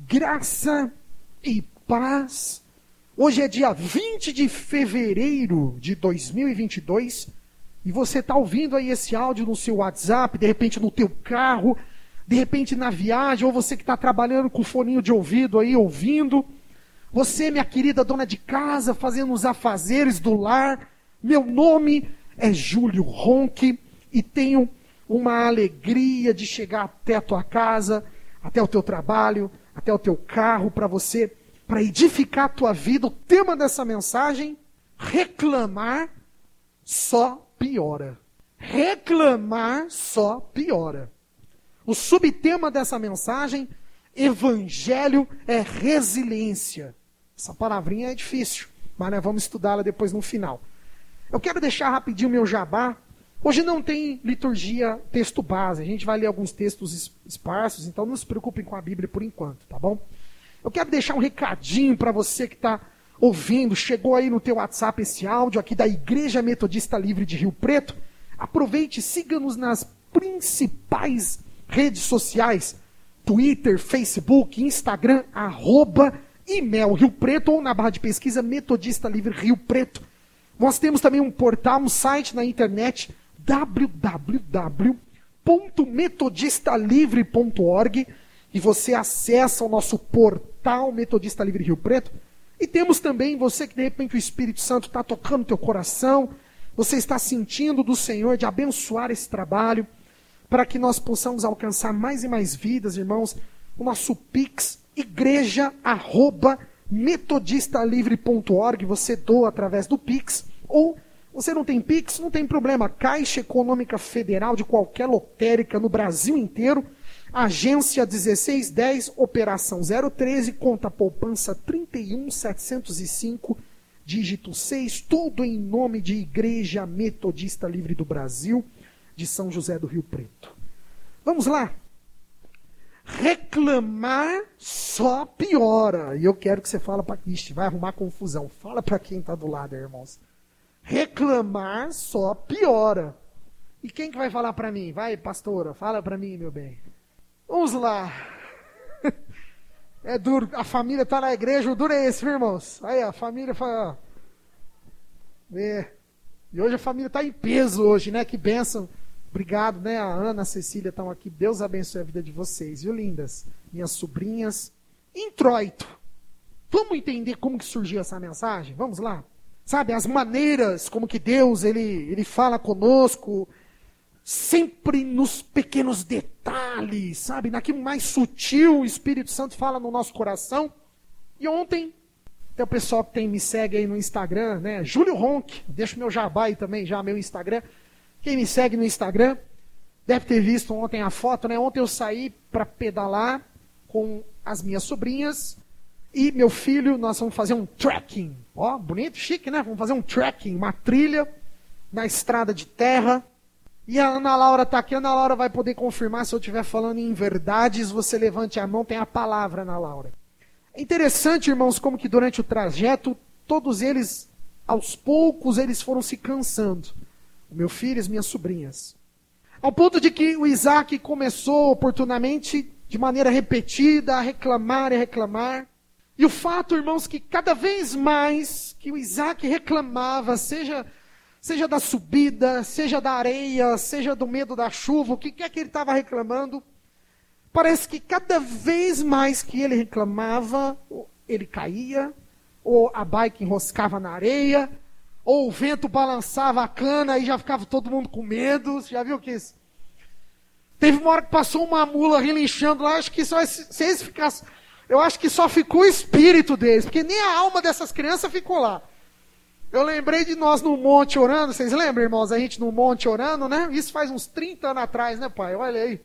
Graça e paz. Hoje é dia 20 de fevereiro de 2022 e você está ouvindo aí esse áudio no seu WhatsApp, de repente no teu carro, de repente na viagem, ou você que está trabalhando com foninho de ouvido aí, ouvindo. Você, minha querida dona de casa, fazendo os afazeres do lar. Meu nome é Júlio Ronque e tenho uma alegria de chegar até a tua casa, até o teu trabalho, até o teu carro, para edificar a tua vida. O tema dessa mensagem: reclamar só piora. Reclamar só piora. O subtema dessa mensagem: evangelho é resiliência. Essa palavrinha é difícil, mas nós vamos estudá-la depois no final. Eu quero deixar rapidinho meu jabá. Hoje não tem liturgia texto base, a gente vai ler alguns textos esparsos, então não se preocupem com a Bíblia por enquanto, tá bom? Eu quero deixar um recadinho para você que está ouvindo, chegou aí no teu WhatsApp esse áudio aqui da Igreja Metodista Livre de Rio Preto. Aproveite, siga-nos nas principais redes sociais, Twitter, Facebook, Instagram, @IMEL Rio Preto, ou na barra de pesquisa Metodista Livre Rio Preto. Nós temos também um portal, um site na internet, www.metodistalivre.org, e você acessa o nosso portal Metodista Livre Rio Preto. E temos também você que de repente o Espírito Santo está tocando teu coração, você está sentindo do Senhor de abençoar esse trabalho, para que nós possamos alcançar mais e mais vidas, irmãos. O nosso Pix, igreja@metodistalivre.org, você doa através do Pix, ou você não tem Pix, não tem problema, Caixa Econômica Federal de qualquer lotérica no Brasil inteiro, agência 1610, operação 013, conta poupança 31705, dígito 6, tudo em nome de Igreja Metodista Livre do Brasil, de São José do Rio Preto. Vamos lá. Reclamar só piora. E eu quero que você fale para Cristo, vai arrumar confusão. Fala para quem está do lado, irmãos. Reclamar só piora. E quem que vai falar para mim? Vai, pastora, fala para mim, meu bem. Vamos lá. É duro, a família está na igreja, o duro é esse, viu, irmãos? Aí a família fala... E hoje a família está em peso hoje, né? Que bênção. Obrigado, né? A Ana, a Cecília estão aqui. Deus abençoe a vida de vocês, viu, lindas? Minhas sobrinhas. Introito. Vamos entender como que surgiu essa mensagem? Vamos lá? Sabe, as maneiras como que Deus, ele fala conosco, sempre nos pequenos detalhes, sabe? Naquilo mais sutil, o Espírito Santo fala no nosso coração. E ontem, até o pessoal que me segue aí no Instagram, né? Júlio Ronque, deixo meu jabá aí também, já meu Instagram. Quem me segue no Instagram deve ter visto ontem a foto, né? Ontem eu saí para pedalar com as minhas sobrinhas e meu filho. Nós vamos fazer um trekking. Ó, bonito, chique, né? Vamos fazer um trekking, uma trilha na estrada de terra. E a Ana Laura está aqui. A Ana Laura vai poder confirmar se eu estiver falando em verdades. Você levante a mão, tem a palavra, Ana Laura. É interessante, irmãos, como que durante o trajeto, todos eles, aos poucos, eles foram se cansando. O meu filho e as minhas sobrinhas. Ao ponto de que o Isaac começou oportunamente, de maneira repetida, a reclamar e reclamar. E o fato, irmãos, que cada vez mais que o Isaac reclamava, seja da subida, seja da areia, seja do medo da chuva, o que quer que ele estava reclamando, parece que cada vez mais que ele reclamava, ele caía, ou a bike enroscava na areia, ou o vento balançava a cana e já ficava todo mundo com medo. Você já viu que isso? Teve uma hora que passou uma mula relinchando lá, acho que só se eles ficassem, eu acho que só ficou o espírito deles, porque nem a alma dessas crianças ficou lá. Eu lembrei de nós no monte orando, vocês lembram, irmãos, a gente no monte orando, né? Isso faz uns 30 anos atrás, né, pai? Olha aí.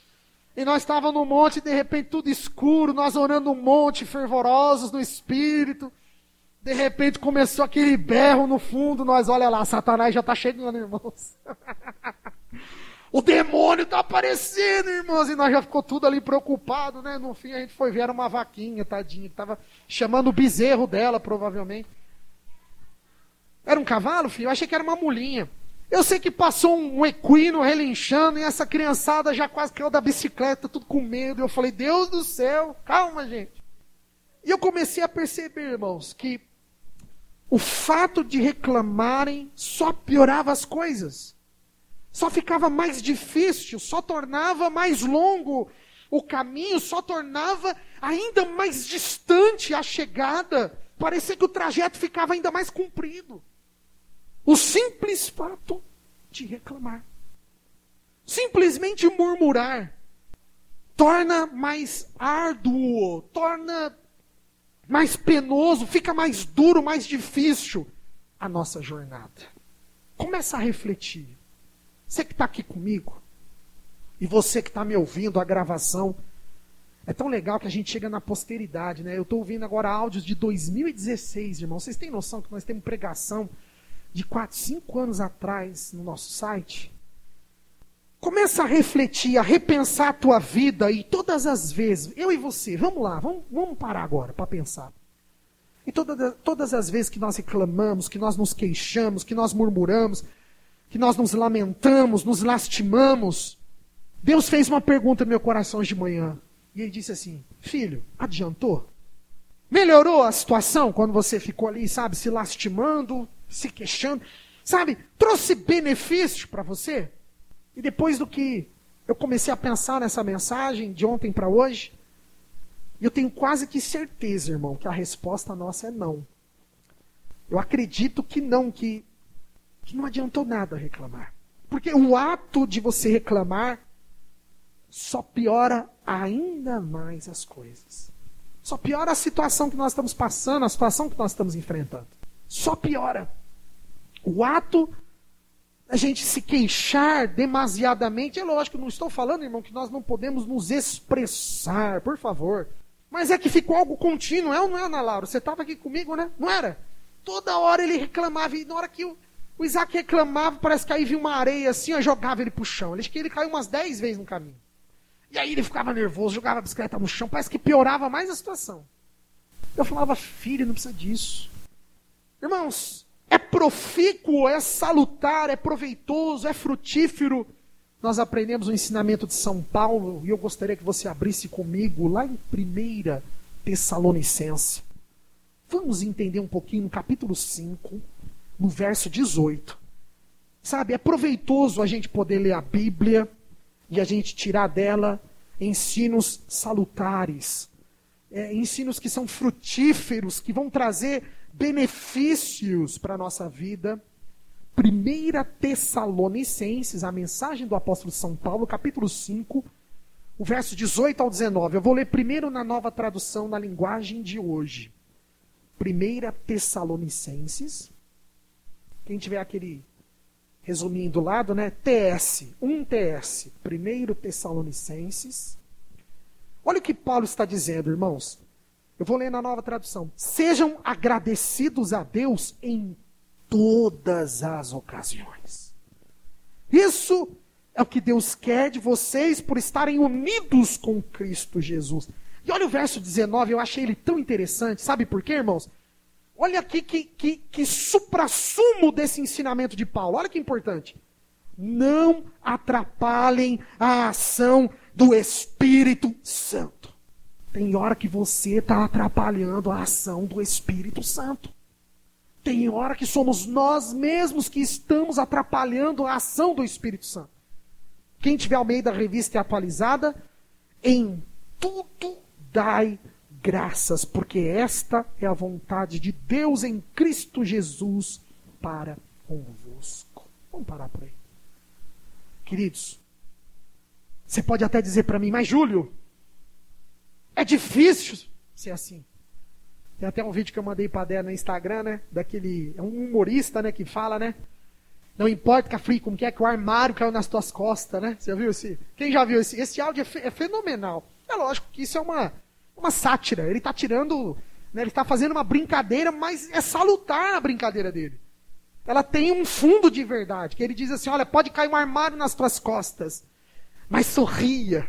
E nós estávamos no monte, de repente tudo escuro, nós orando no monte, fervorosos no espírito. De repente começou aquele berro no fundo, nós, olha lá, Satanás já está chegando, irmãos. O demônio está aparecendo, irmãos, e nós já ficou tudo ali preocupado, né? No fim a gente foi ver, era uma vaquinha, tadinha, que estava chamando o bezerro dela, provavelmente. Era um cavalo, filho? Eu achei que era uma mulinha. Eu sei que passou um equino relinchando e essa criançada já quase caiu da bicicleta, tudo com medo. Eu falei, Deus do céu, calma, gente. E eu comecei a perceber, irmãos, que o fato de reclamarem só piorava as coisas. Só ficava mais difícil, só tornava mais longo o caminho, só tornava ainda mais distante a chegada. Parecia que o trajeto ficava ainda mais comprido. O simples fato de reclamar, simplesmente murmurar, torna mais árduo, torna mais penoso, fica mais duro, mais difícil a nossa jornada. Começa a refletir. Você que está aqui comigo, e você que está me ouvindo, a gravação, é tão legal que a gente chega na posteridade, né? Eu estou ouvindo agora áudios de 2016, irmão. Vocês têm noção que nós temos pregação de 4, 5 anos atrás no nosso site? Começa a refletir, a repensar a tua vida e todas as vezes, eu e você, vamos lá, vamos parar agora para pensar. E todas as vezes que nós reclamamos, que nós nos queixamos, que nós murmuramos, que nós nos lamentamos, nos lastimamos, Deus fez uma pergunta no meu coração hoje de manhã. E Ele disse assim, filho, adiantou? Melhorou a situação quando você ficou ali, sabe, se lastimando, se queixando? Sabe, trouxe benefício para você? E depois do que eu comecei a pensar nessa mensagem, de ontem para hoje, eu tenho quase que certeza, irmão, que a resposta nossa é não. Eu acredito que não, que não adiantou nada reclamar. Porque o ato de você reclamar só piora ainda mais as coisas. Só piora a situação que nós estamos passando, a situação que nós estamos enfrentando. Só piora. O ato da gente se queixar demasiadamente, é lógico, não estou falando, irmão, que nós não podemos nos expressar, por favor. Mas é que ficou algo contínuo, é ou não é, Ana Laura? Você estava aqui comigo, né? Não era? Toda hora ele reclamava, e na hora que o Isaac reclamava, parece que aí vinha uma areia assim, eu jogava ele pro chão. Acho que ele caiu umas 10 vezes no caminho. E aí ele ficava nervoso, jogava a bicicleta no chão, parece que piorava mais a situação. Eu falava, filho, não precisa disso. Irmãos, é profícuo, é salutar, é proveitoso, é frutífero. Nós aprendemos o ensinamento de São Paulo, e eu gostaria que você abrisse comigo, lá em 1 Tessalonicenses. Vamos entender um pouquinho no capítulo 5, no verso 18. Sabe, é proveitoso a gente poder ler a Bíblia e a gente tirar dela ensinos salutares, ensinos que são frutíferos, que vão trazer benefícios para a nossa vida. 1 Tessalonicenses, a mensagem do apóstolo São Paulo, capítulo 5, o verso 18 ao 19. Eu vou ler primeiro na Nova Tradução, na linguagem de hoje. 1 Tessalonicenses. Quem tiver aquele resuminho do lado, né? TS, 1 TS. 1 Tessalonicenses. Olha o que Paulo está dizendo, irmãos. Eu vou ler na Nova Tradução. Sejam agradecidos a Deus em todas as ocasiões. Isso é o que Deus quer de vocês por estarem unidos com Cristo Jesus. E olha o verso 19, eu achei ele tão interessante. Sabe por quê, irmãos? Olha aqui que suprassumo desse ensinamento de Paulo. Olha que importante. Não atrapalhem a ação do Espírito Santo. Tem hora que você está atrapalhando a ação do Espírito Santo. Tem hora que somos nós mesmos que estamos atrapalhando a ação do Espírito Santo. Quem tiver ao meio da revista atualizada, em tudo dai graças, porque esta é a vontade de Deus em Cristo Jesus para convosco. Vamos parar por aí. Queridos, você pode até dizer para mim, mas Júlio, é difícil ser assim. Tem até um vídeo que eu mandei para a Dé no Instagram, né? É um humorista, né? Que fala, né? Não importa, Cafri, como que é que o armário caiu nas tuas costas, né? Você já viu esse? Quem já viu esse? Esse áudio é fenomenal. É lógico que isso é uma sátira. Ele está tirando, né? Ele está fazendo uma brincadeira, mas é salutar a brincadeira dele. Ela tem um fundo de verdade, que ele diz assim, olha, pode cair um armário nas tuas costas, mas sorria.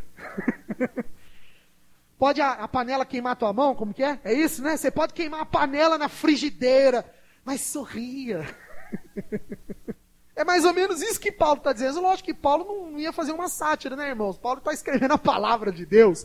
Pode a panela queimar a tua mão, como que é? É isso, né? Você pode queimar a panela na frigideira, mas sorria. É mais ou menos isso que Paulo está dizendo. Lógico que Paulo não ia fazer uma sátira, né, irmãos? Paulo está escrevendo a palavra de Deus.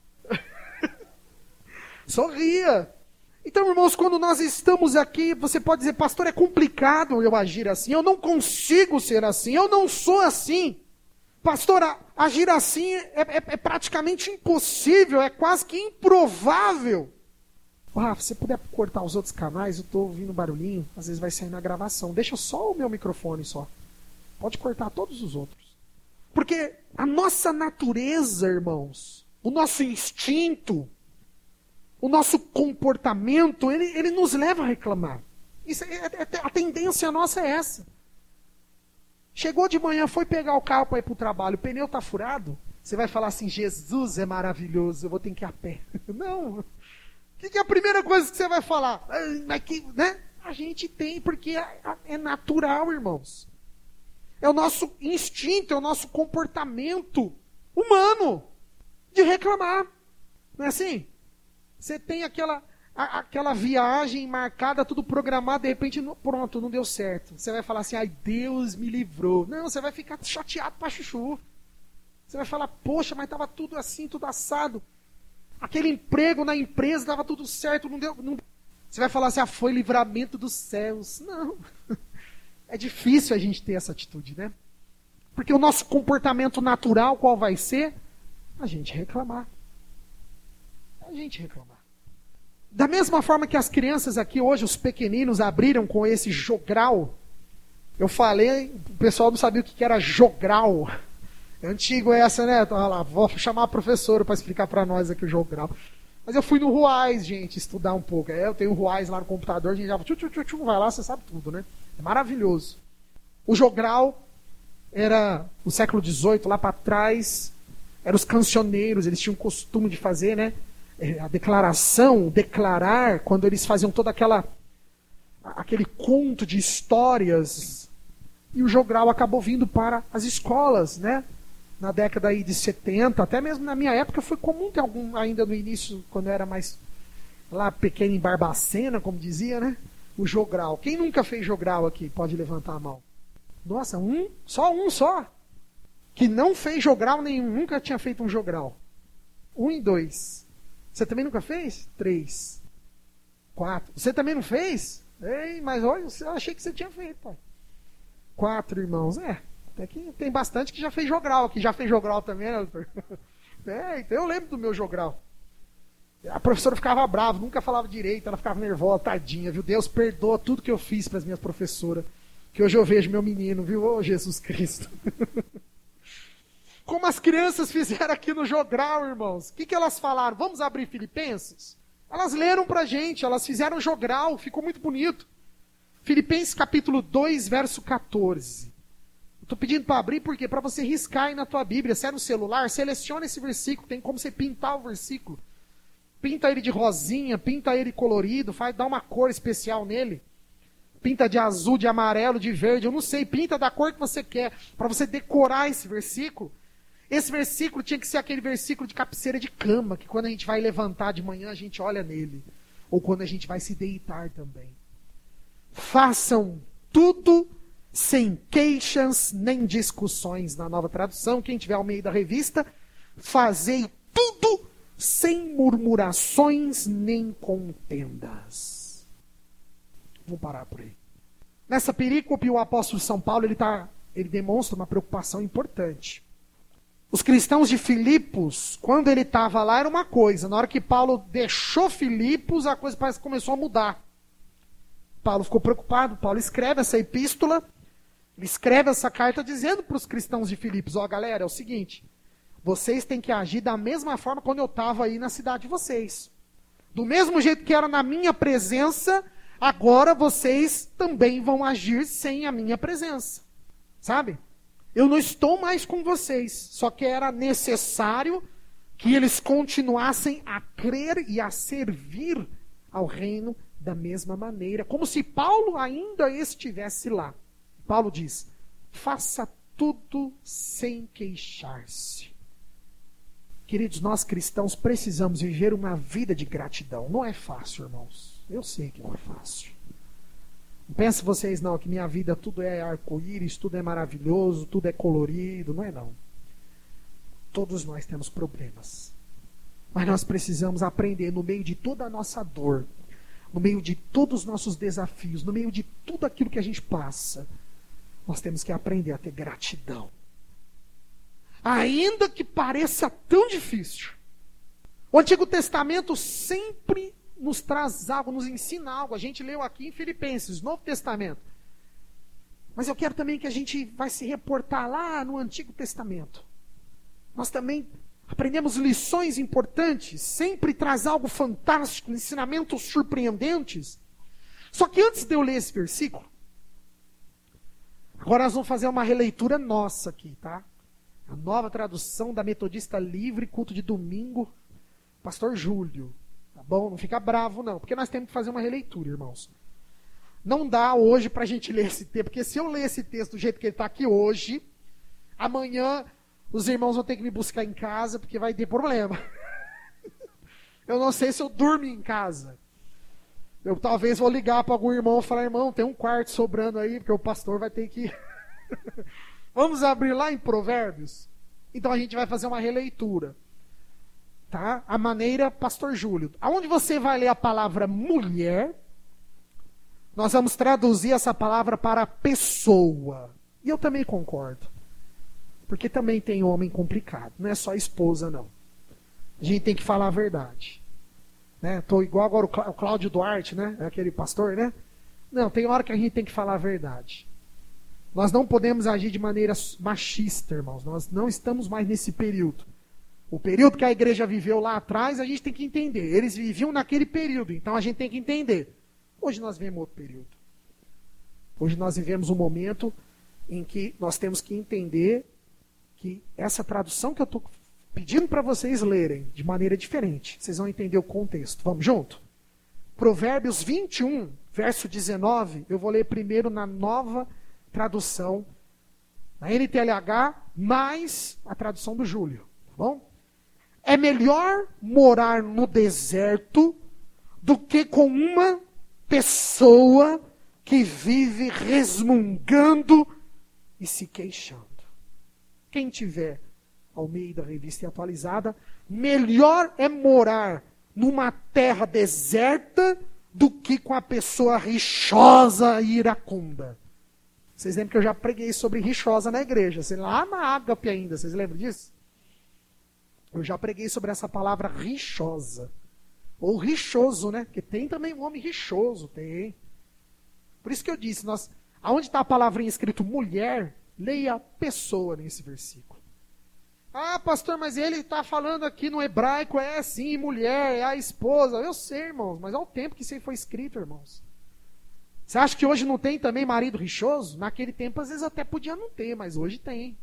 Sorria. Então, irmãos, quando nós estamos aqui, você pode dizer, pastor, é complicado eu agir assim, eu não consigo ser assim, eu não sou assim. Pastor, agir assim é praticamente impossível, é quase que improvável. Se você puder cortar os outros canais, eu estou ouvindo barulhinho, às vezes vai sair na gravação. Deixa só o meu microfone só. Pode cortar todos os outros. Porque a nossa natureza, irmãos, o nosso instinto, o nosso comportamento, ele nos leva a reclamar. A tendência nossa é essa. Chegou de manhã, foi pegar o carro para ir para o trabalho, o pneu está furado, você vai falar assim, Jesus é maravilhoso, eu vou ter que ir a pé. Não. O que é a primeira coisa que você vai falar? Né? A gente tem, porque é natural, irmãos. É o nosso instinto, é o nosso comportamento humano de reclamar. Não é assim? Você tem aquela viagem marcada, tudo programado, de repente, pronto, não deu certo. Você vai falar assim, ai, Deus me livrou. Não, você vai ficar chateado pra chuchu. Você vai falar, poxa, mas estava tudo assim, tudo assado. Aquele emprego na empresa estava tudo certo, não deu. Você vai falar assim, foi livramento dos céus. Não. É difícil a gente ter essa atitude, né? Porque o nosso comportamento natural, qual vai ser? A gente reclamar. A gente reclamar. Da mesma forma que as crianças aqui hoje, os pequeninos, abriram com esse jogral. Eu falei, o pessoal não sabia o que era jogral. É antigo essa, né? Então, lá, vou chamar a professora para explicar para nós aqui o jogral. Mas eu fui no Ruais, gente, estudar um pouco. Eu tenho o Ruais lá no computador, a gente já vai lá, você sabe tudo, né? É maravilhoso. O jogral era no século XVIII, lá para trás, eram os cancioneiros, eles tinham o costume de fazer, né? A declaração, declarar, quando eles faziam todo aquele conto de histórias. E o jogral acabou vindo para as escolas, né? Na década aí de 70, até mesmo na minha época foi comum ter algum, ainda no início, quando eu era mais lá pequeno em Barbacena, como dizia, né? O jogral. Quem nunca fez jogral aqui? Pode levantar a mão. Nossa, só um só. Que não fez jogral nenhum, nunca tinha feito um jogral. 1 e 2. Você também nunca fez? 3. 4. Você também não fez? Ei, mas olha, eu achei que você tinha feito, pai. 4 irmãos. Até que tem bastante que já fez jogral aqui. Já fez jogral também, né, doutor? Então eu lembro do meu jogral. A professora ficava brava, nunca falava direito, ela ficava nervosa, tadinha, viu? Deus perdoa tudo que eu fiz para as minhas professoras. Que hoje eu vejo meu menino, viu? Ô, Jesus Cristo. Como as crianças fizeram aqui no jogral, irmãos. O que elas falaram? Vamos abrir Filipenses? Elas leram pra gente, elas fizeram jogral, ficou muito bonito. Filipenses capítulo 2, verso 14. Estou pedindo para abrir porque para você riscar aí na tua Bíblia, se é no celular, seleciona esse versículo, tem como você pintar o versículo. Pinta ele de rosinha, pinta ele colorido, dá uma cor especial nele. Pinta de azul, de amarelo, de verde, eu não sei, pinta da cor que você quer, para você decorar esse versículo. Esse versículo tinha que ser aquele versículo de cabeceira de cama, que quando a gente vai levantar de manhã, a gente olha nele. Ou quando a gente vai se deitar também. Façam tudo sem queixas nem discussões, na Nova Tradução. Quem tiver ao meio da revista, fazei tudo sem murmurações nem contendas. Vamos parar por aí. Nessa perícope, o apóstolo São Paulo, ele demonstra uma preocupação importante. Os cristãos de Filipos, quando ele estava lá, era uma coisa. Na hora que Paulo deixou Filipos, a coisa parece que começou a mudar. Paulo ficou preocupado. Paulo escreve essa epístola, ele escreve essa carta dizendo para os cristãos de Filipos, galera, é o seguinte, vocês têm que agir da mesma forma quando eu estava aí na cidade de vocês. Do mesmo jeito que era na minha presença, agora vocês também vão agir sem a minha presença. Sabe? Eu não estou mais com vocês, só que era necessário que eles continuassem a crer e a servir ao reino da mesma maneira, como se Paulo ainda estivesse lá. Paulo diz, faça tudo sem queixar-se. Queridos, nós cristãos precisamos viver uma vida de gratidão. Não é fácil, irmãos. Eu sei que não é fácil. Não pense vocês não, que minha vida tudo é arco-íris, tudo é maravilhoso, tudo é colorido. Não é não. Todos nós temos problemas. Mas nós precisamos aprender no meio de toda a nossa dor, no meio de todos os nossos desafios, no meio de tudo aquilo que a gente passa, nós temos que aprender a ter gratidão. Ainda que pareça tão difícil. O Antigo Testamento sempre nos traz algo, nos ensina algo. A gente leu aqui em Filipenses, Novo Testamento. Mas eu quero também que a gente vai se reportar lá no Antigo Testamento. Nós também aprendemos lições importantes, sempre traz algo fantástico, ensinamentos surpreendentes. Só que antes de eu ler esse versículo, agora nós vamos fazer uma releitura nossa aqui, tá? A nova tradução da Metodista Livre, culto de domingo, Pastor Júlio. Tá bom? Não fica bravo não, porque nós temos que fazer uma releitura, irmãos. Não dá hoje pra gente ler esse texto, porque se eu ler esse texto do jeito que ele está aqui hoje, amanhã os irmãos vão ter que me buscar em casa, porque vai ter problema. Eu não sei se eu durmo em casa. Eu talvez vou ligar para algum irmão e falar, irmão, tem um quarto sobrando aí, porque o pastor vai ter que... Vamos abrir lá em Provérbios? Então a gente vai fazer uma releitura. Tá? A maneira, Pastor Júlio. Aonde você vai ler a palavra mulher, nós vamos traduzir essa palavra para pessoa. E eu também concordo. Porque também tem homem complicado. Não é só esposa, não. A gente tem que falar a verdade. Estou igual agora o Cláudio Duarte, né? É aquele pastor, né? Não, tem hora que a gente tem que falar a verdade. Nós não podemos agir de maneira machista, irmãos. Nós não estamos mais nesse período. O período que a igreja viveu lá atrás, a gente tem que entender. Eles viviam naquele período, então a gente tem que entender. Hoje nós vivemos outro período. Hoje nós vivemos um momento em que nós temos que entender que essa tradução que eu estou pedindo para vocês lerem de maneira diferente, vocês vão entender o contexto. Vamos junto? Provérbios 21, verso 19, eu vou ler primeiro na nova tradução, na NTLH, mais a tradução do Júlio. Tá bom? É melhor morar no deserto do que com uma pessoa que vive resmungando e se queixando. Quem tiver Almeida, Revista e Atualizada, melhor é morar numa terra deserta do que com a pessoa rixosa e iracunda. Vocês lembram que eu já preguei sobre rixosa na igreja, lá na Ágape ainda, vocês lembram disso? Eu já preguei sobre essa palavra rixosa. Ou rixoso, né? Porque tem também um homem rixoso, tem. Por isso que eu disse, aonde está a palavrinha escrito mulher, leia pessoa nesse versículo. Ah, pastor, mas ele está falando aqui no hebraico, é sim, mulher, é a esposa. Eu sei, irmãos, mas olha o tempo que isso aí foi escrito, irmãos. Você acha que hoje não tem também marido rixoso? Naquele tempo, às vezes, até podia não ter, mas hoje tem.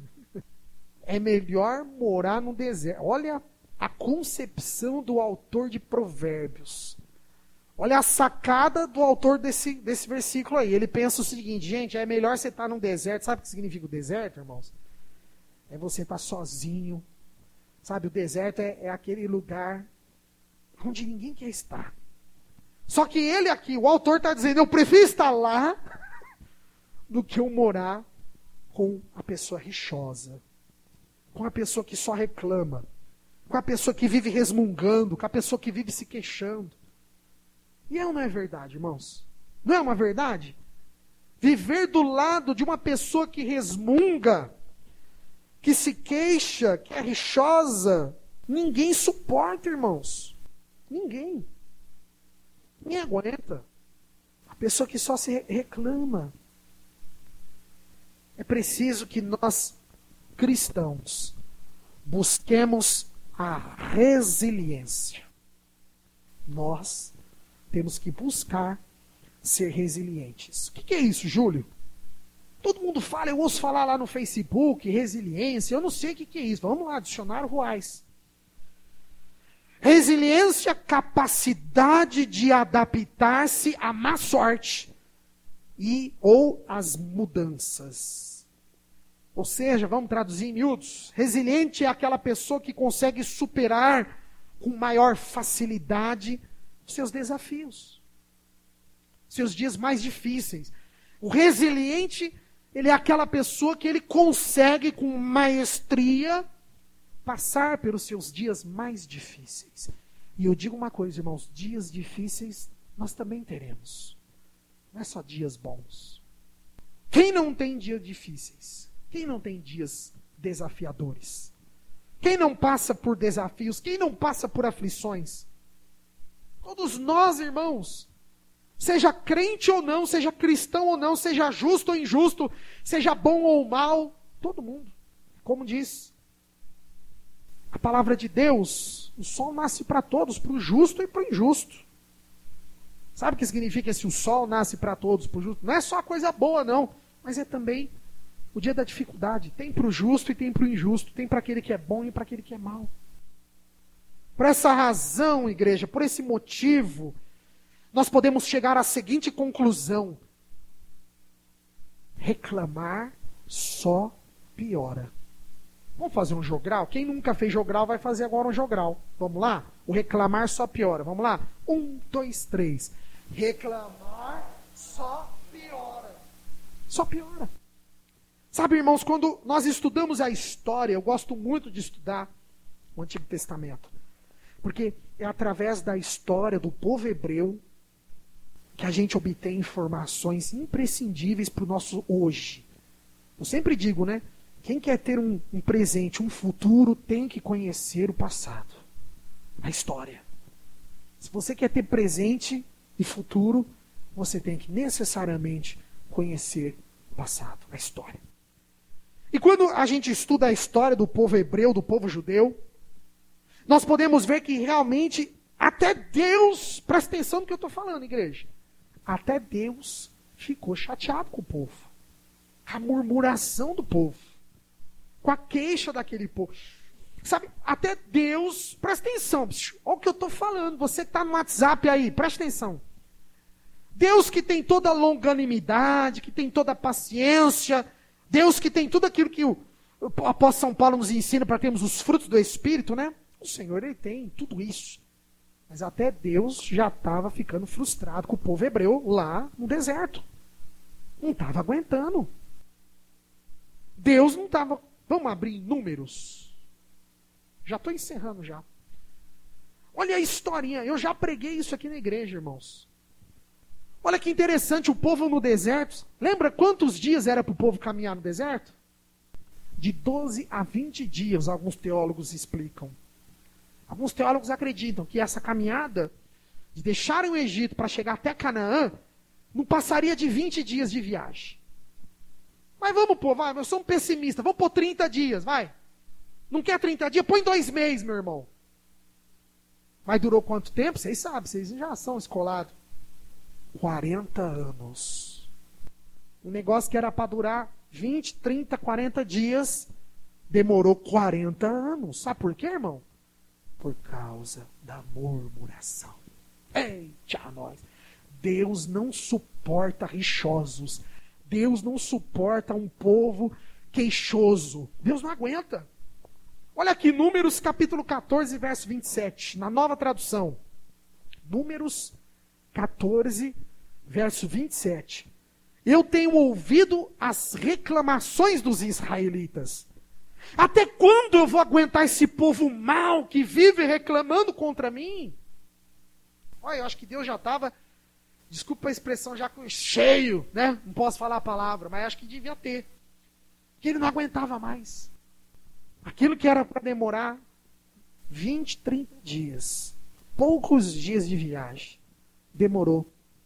É melhor morar no deserto. Olha a concepção do autor de Provérbios. Olha a sacada do autor desse versículo aí. Ele pensa o seguinte, gente, é melhor você estar num deserto. Sabe o que significa o deserto, irmãos? É você estar sozinho. Sabe, o deserto é aquele lugar onde ninguém quer estar. Só que ele aqui, o autor está dizendo, eu prefiro estar lá do que eu morar com a pessoa rixosa. Com a pessoa que só reclama. Com a pessoa que vive resmungando. Com a pessoa que vive se queixando. E não é verdade, irmãos? Não é uma verdade? Viver do lado de uma pessoa que resmunga, que se queixa, que é rixosa, ninguém suporta, irmãos. Ninguém. Ninguém aguenta. A pessoa que só se reclama. É preciso que nós, cristãos, busquemos a resiliência. Nós temos que buscar ser resilientes. O que é isso, Júlio? Todo mundo fala, eu ouço falar lá no Facebook, resiliência, eu não sei o que é isso. Vamos lá, dicionário Ruais. Resiliência, capacidade de adaptar-se à má sorte ou às mudanças. Ou seja, vamos traduzir em miúdos, resiliente é aquela pessoa que consegue superar com maior facilidade os seus desafios. seus dias mais difíceis. O resiliente, ele é aquela pessoa que ele consegue com maestria passar pelos seus dias mais difíceis. E eu digo uma coisa, irmãos, dias difíceis nós também teremos. Não é só dias bons. Quem não tem dias difíceis? Quem não tem dias desafiadores? Quem não passa por desafios? Quem não passa por aflições? Todos nós, irmãos. Seja crente ou não, seja cristão ou não, seja justo ou injusto, seja bom ou mal, todo mundo. Como diz a palavra de Deus, o sol nasce para todos, para o justo e para o injusto. Sabe o que significa esse o sol nasce para todos, para o justo? Não é só coisa boa, não, mas é também o dia da dificuldade. Tem para o justo e tem para o injusto, tem para aquele que é bom e para aquele que é mau. Por essa razão, igreja, por esse motivo, nós podemos chegar à seguinte conclusão: reclamar só piora. Vamos fazer um jogral? Quem nunca fez jogral vai fazer agora um jogral. Vamos lá? O reclamar só piora. Vamos lá? 1, 2, 3. Reclamar só piora. Só piora. Sabe, irmãos, quando nós estudamos a história, eu gosto muito de estudar o Antigo Testamento. Porque é através da história do povo hebreu que a gente obtém informações imprescindíveis para o nosso hoje. Eu sempre digo, né? Quem quer ter um presente, um futuro, tem que conhecer o passado. A história. Se você quer ter presente e futuro, você tem que necessariamente conhecer o passado, a história. E quando a gente estuda a história do povo hebreu, do povo judeu, nós podemos ver que realmente até Deus, presta atenção no que eu estou falando, igreja, até Deus ficou chateado com o povo. A murmuração do povo. Com a queixa daquele povo. Sabe, até Deus, presta atenção, olha o que eu estou falando, você está no WhatsApp aí, presta atenção. Deus que tem toda a longanimidade, que tem toda a paciência, Deus que tem tudo aquilo que o apóstolo São Paulo nos ensina para termos os frutos do Espírito, né? O Senhor, Ele tem tudo isso. Mas até Deus já estava ficando frustrado com o povo hebreu lá no deserto. Não estava aguentando. Deus não estava... Vamos abrir em Números. Já estou encerrando já. Olha a historinha. Eu já preguei isso aqui na igreja, irmãos. Olha que interessante, o povo no deserto. Lembra quantos dias era para o povo caminhar no deserto? De 12 a 20 dias, alguns teólogos explicam. Alguns teólogos acreditam que essa caminhada, de deixarem o Egito para chegar até Canaã, não passaria de 20 dias de viagem. Mas vamos pôr, vai, eu sou um pessimista, vamos pôr 30 dias, vai. Não quer 30 dias? Põe 2 meses, meu irmão. Mas durou quanto tempo? Vocês sabem, vocês já são escolados. 40 anos. Um negócio que era para durar 20, 30, 40 dias, demorou 40 anos. Sabe por quê, irmão? Por causa da murmuração. Eita, nós. Deus não suporta rixosos. Deus não suporta um povo queixoso. Deus não aguenta. Olha aqui, Números capítulo 14, verso 27, na nova tradução. Números 14, verso 27. Eu tenho ouvido as reclamações dos israelitas. Até quando eu vou aguentar esse povo mau que vive reclamando contra mim? Olha, eu acho que Deus já estava... Desculpa a expressão, já cheio, né? Não posso falar a palavra, mas acho que devia ter. Que ele não aguentava mais. Aquilo que era para demorar 20, 30 dias, poucos dias de viagem, demorou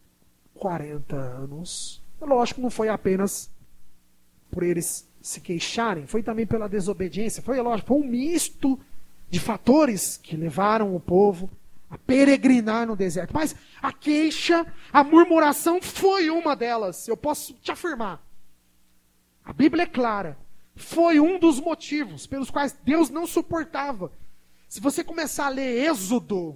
40 anos. Lógico, não foi apenas por eles se queixarem, foi também pela desobediência. Foi, lógico, foi um misto de fatores que levaram o povo a peregrinar no deserto. Mas a queixa, a murmuração foi uma delas. Eu posso te afirmar. A Bíblia é clara. Foi um dos motivos pelos quais Deus não suportava. Se você começar a ler Êxodo,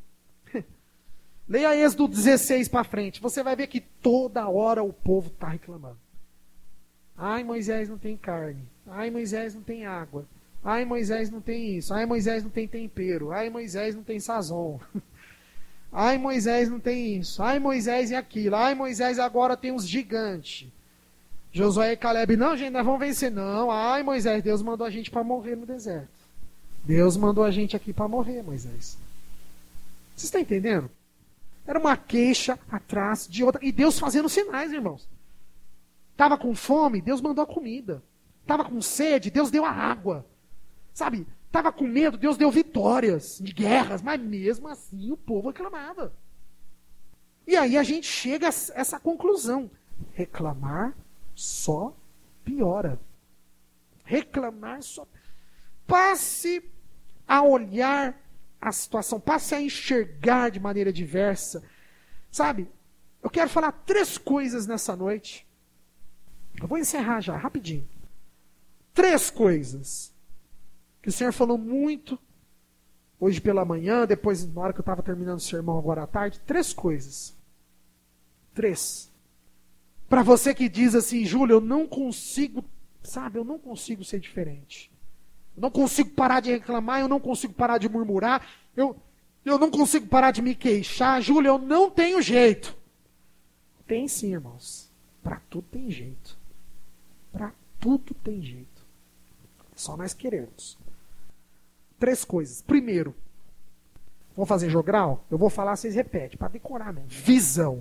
leia Êxodo 16 para frente, você vai ver que toda hora o povo está reclamando. Ai, Moisés não tem carne. Ai, Moisés não tem água. Ai, Moisés não tem isso. Ai, Moisés não tem tempero. Ai, Moisés não tem sazon. Ai, Moisés não tem isso. Ai, Moisés é aquilo. Ai, Moisés agora tem uns gigantes. Josué e Caleb, não, gente, nós vamos vencer. Não, ai, Moisés, Deus mandou a gente para morrer no deserto. Deus mandou a gente aqui para morrer, Moisés. Vocês estão entendendo? Era uma queixa atrás de outra. E Deus fazendo sinais, irmãos. Estava com fome, Deus mandou a comida. Estava com sede, Deus deu a água. Sabe? Estava com medo, Deus deu vitórias de guerras. Mas mesmo assim o povo reclamava. E aí a gente chega a essa conclusão. Reclamar só piora. Reclamar só. Passe a olhar a situação, passe a enxergar de maneira diversa. Sabe? Eu quero falar 3 coisas nessa noite. Eu vou encerrar já, rapidinho. 3 coisas que o Senhor falou muito hoje pela manhã, depois na hora que eu estava terminando o sermão agora à tarde. 3 coisas. 3. Para você que diz assim, Júlio, eu não consigo, sabe, eu não consigo ser diferente. Eu não consigo parar de reclamar, eu não consigo parar de murmurar, eu não consigo parar de me queixar. Júlio, eu não tenho jeito. Tem sim, irmãos. Para tudo tem jeito. Para tudo tem jeito. Só nós queremos. 3 coisas. Primeiro, vamos fazer jogral? Eu vou falar, vocês repetem, para decorar mesmo. Visão.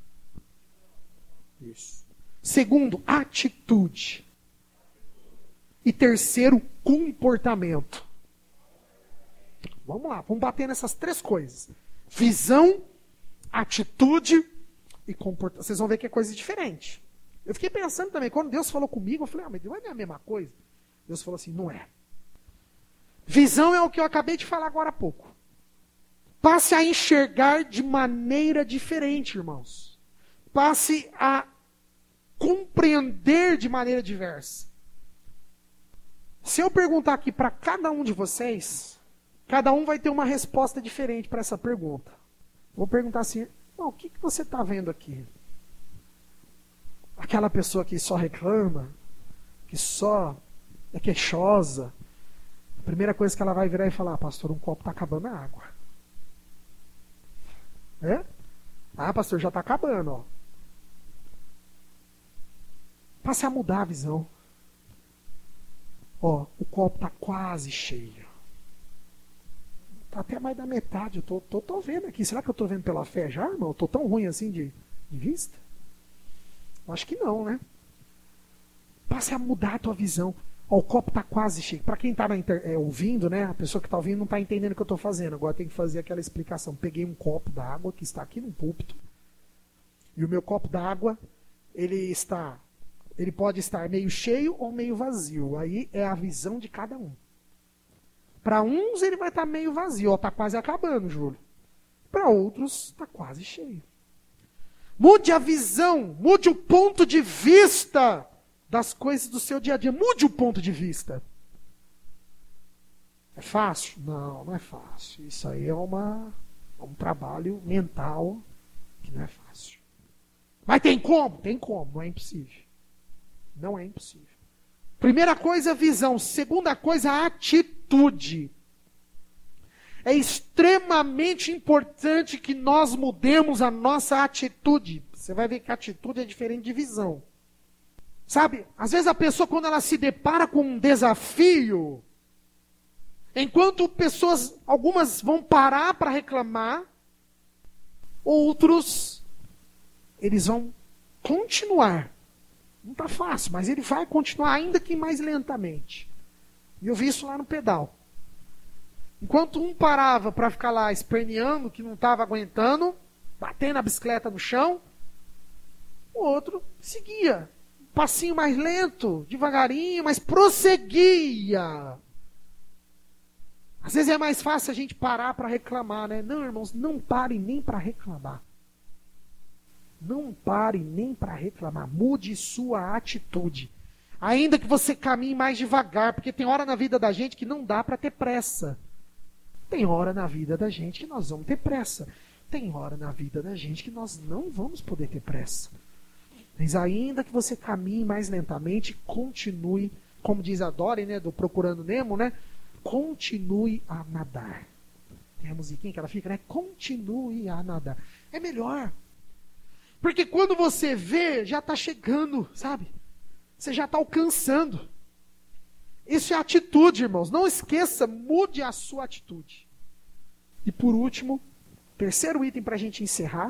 Isso. Segundo, atitude. E terceiro, comportamento. Vamos lá, vamos bater nessas 3 coisas. Visão, atitude e comportamento. Vocês vão ver que é coisa diferente. Eu fiquei pensando também, quando Deus falou comigo, eu falei, mas Deus não é a mesma coisa? Deus falou assim, não é. Visão é o que eu acabei de falar agora há pouco. Passe a enxergar de maneira diferente, irmãos. Passe a compreender de maneira diversa. Se eu perguntar aqui para cada um de vocês, cada um vai ter uma resposta diferente para essa pergunta. Vou perguntar assim, o que você está vendo aqui? Aquela pessoa que só reclama, que só é queixosa, a primeira coisa que ela vai virar e falar, pastor, um copo está acabando a água. É? Ah, pastor, já está acabando, ó. Passe a mudar a visão. Ó, o copo está quase cheio. Está até mais da metade. Eu tô vendo aqui. Será que eu estou vendo pela fé já, irmão? Eu estou tão ruim assim de vista? Acho que não, né? Passe a mudar a tua visão. Ó, o copo está quase cheio. Para quem está ouvindo, né? A pessoa que está ouvindo não está entendendo o que eu estou fazendo. Agora tem que fazer aquela explicação. Peguei um copo d'água que está aqui no púlpito. E o meu copo d'água, ele pode estar meio cheio ou meio vazio. Aí é a visão de cada um. Para uns ele vai estar meio vazio. Está quase acabando, Júlio. Para outros está quase cheio. Mude a visão. Mude o ponto de vista das coisas do seu dia a dia. Mude o ponto de vista. É fácil? Não, não é fácil. Isso aí é um trabalho mental que não é fácil. Mas tem como? Tem como. Não é impossível. Não é impossível. Primeira coisa, visão. Segunda coisa, atitude. É extremamente importante que nós mudemos a nossa atitude. Você vai ver que atitude é diferente de visão. Sabe, às vezes a pessoa, quando ela se depara com um desafio, enquanto algumas vão parar para reclamar, outros, eles vão continuar. Não está fácil, mas ele vai continuar, ainda que mais lentamente. E eu vi isso lá no pedal. Enquanto um parava para ficar lá esperneando, que não estava aguentando, batendo a bicicleta no chão, o outro seguia. Um passinho mais lento, devagarinho, mas prosseguia. Às vezes é mais fácil a gente parar para reclamar, né? Não, irmãos, não parem nem para reclamar. Não pare nem para reclamar. Mude sua atitude. Ainda que você caminhe mais devagar, porque tem hora na vida da gente que não dá para ter pressa. Tem hora na vida da gente que nós vamos ter pressa. Tem hora na vida da gente que nós não vamos poder ter pressa. Mas ainda que você caminhe mais lentamente, continue, como diz a Dory, né, do Procurando Nemo, né? Continue a nadar. que é a musiquinha que ela fica, né? Continue a nadar. É melhor. Porque quando você vê, já está chegando, sabe? Você já está alcançando. Isso é atitude, irmãos. Não esqueça, mude a sua atitude. E por último, terceiro item para a gente encerrar,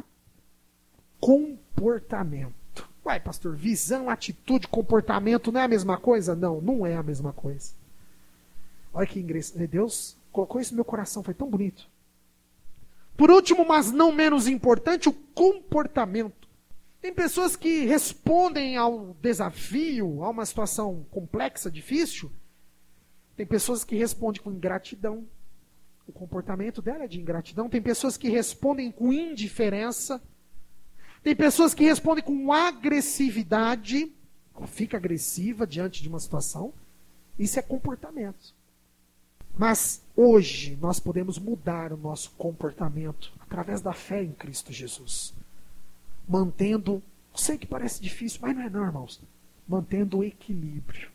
comportamento. Ué, pastor, visão, atitude, comportamento não é a mesma coisa? Não, não é a mesma coisa. Olha que engraçado. Deus colocou isso no meu coração, foi tão bonito. Por último, mas não menos importante, o comportamento. Tem pessoas que respondem ao desafio, a uma situação complexa, difícil. Tem pessoas que respondem com ingratidão. O comportamento dela é de ingratidão. Tem pessoas que respondem com indiferença. Tem pessoas que respondem com agressividade. Fica agressiva diante de uma situação. Isso é comportamento. Mas hoje nós podemos mudar o nosso comportamento através da fé em Cristo Jesus. Mantendo, eu sei que parece difícil, mas não é não, irmãos. Mantendo o equilíbrio.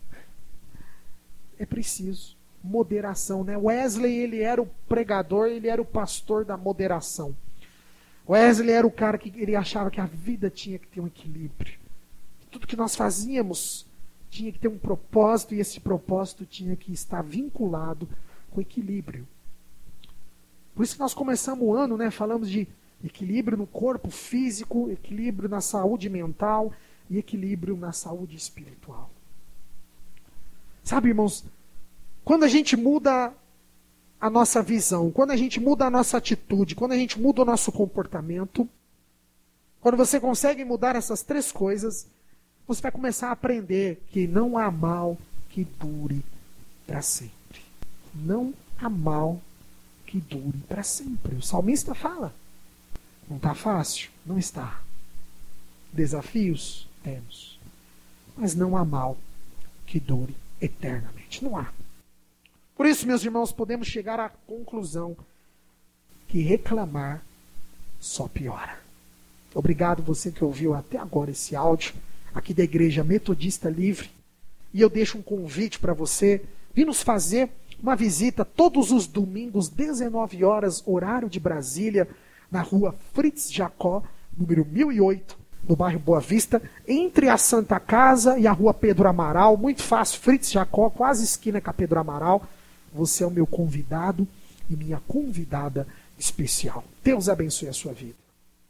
É preciso. Moderação, né? Wesley, ele era o pregador, ele era o pastor da moderação. Wesley era o cara que ele achava que a vida tinha que ter um equilíbrio. Tudo que nós fazíamos tinha que ter um propósito, e esse propósito tinha que estar vinculado com equilíbrio. Por isso que nós começamos o ano, né? Falamos de equilíbrio no corpo físico, equilíbrio na saúde mental e equilíbrio na saúde espiritual. Sabe, irmãos, quando a gente muda a nossa visão, quando a gente muda a nossa atitude, quando a gente muda o nosso comportamento, quando você consegue mudar essas três coisas, você vai começar a aprender que não há mal que dure para sempre. Não há mal que dure para sempre. O salmista fala. Não está fácil? Não está. Desafios? Temos. Mas não há mal que dure eternamente. Não há. Por isso, meus irmãos, podemos chegar à conclusão que reclamar só piora. Obrigado você que ouviu até agora esse áudio aqui da Igreja Metodista Livre. E eu deixo um convite para você vir nos fazer uma visita todos os domingos, 19 horas, horário de Brasília, na rua Fritz Jacó, número 1008, no bairro Boa Vista, entre a Santa Casa e a rua Pedro Amaral. Muito fácil, Fritz Jacó, quase esquina com a Pedro Amaral. Você é o meu convidado e minha convidada especial. Deus abençoe a sua vida.